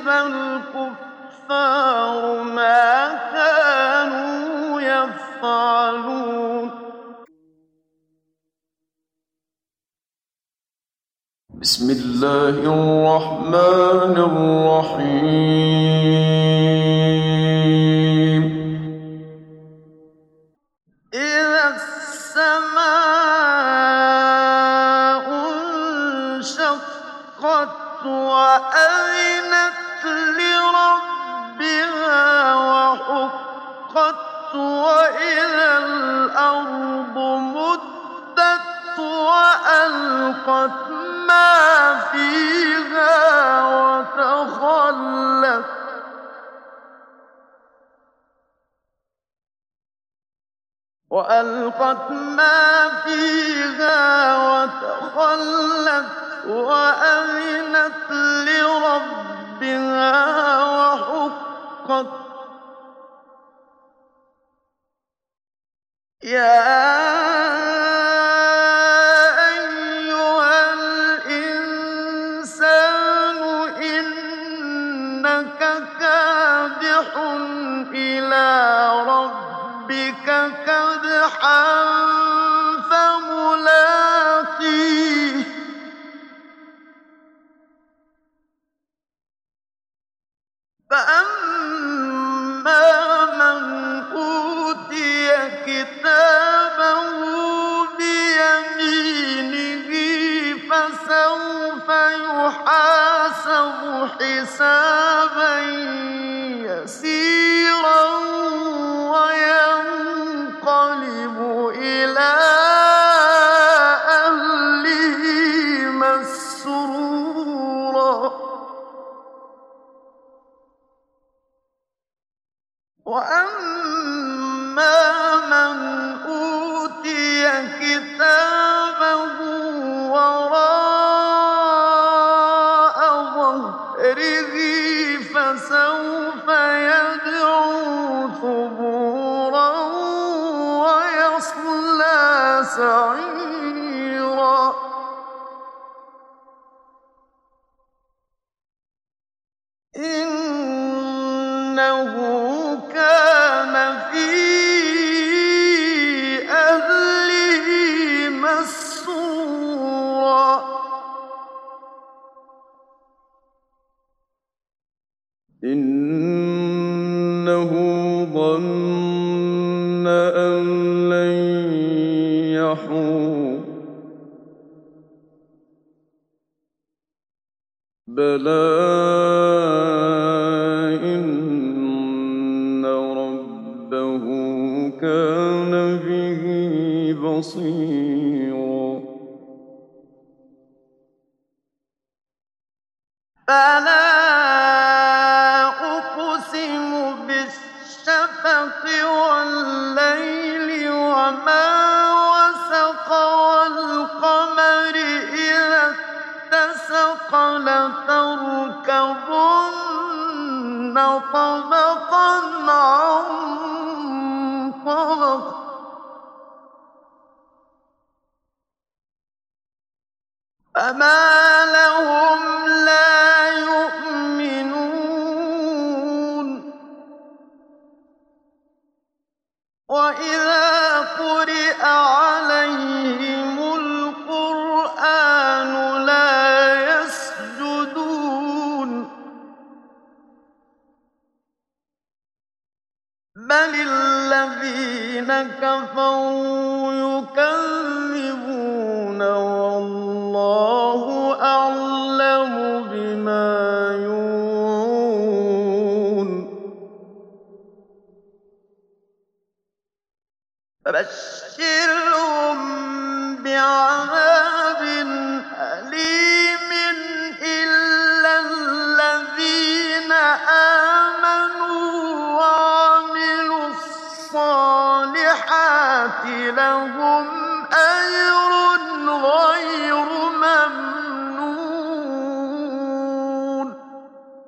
الكفار ما كانوا يفعلون. بسم الله الرحمن الرحيم. إذا السماء انشقت وأذنت لربها وحقت وإذا الأرض مدت وألقت ما فيها وتخلت وأذنت لربها وحقت. يا أيها الإنسان إنك كادح إلى ربك كدحا فملاقيه. فأما من أوتي كتابه بيمينه فسوف يحاسب حسابا يسيرا وينقلب إلى أهله مسرورا. وأما من أوتي كتابه وراء ظهره فسوف يدعو ثبورا ويصلى سعيرا. إنه كان في أهله مسرورا. إنه ظن أن لن يحور. بلى إن ربه كان به بصيرا. فلا أقسم بالشفق والليل وما وسق والقمر إذا اتسق لتركبن طبقا عن طبق. فما لهم لا يؤمنون. وإذا قرئ عليهم القرآن لا يسجدون بل الذين كفروا يكذبون والله أعلم بما يوعون. فبشر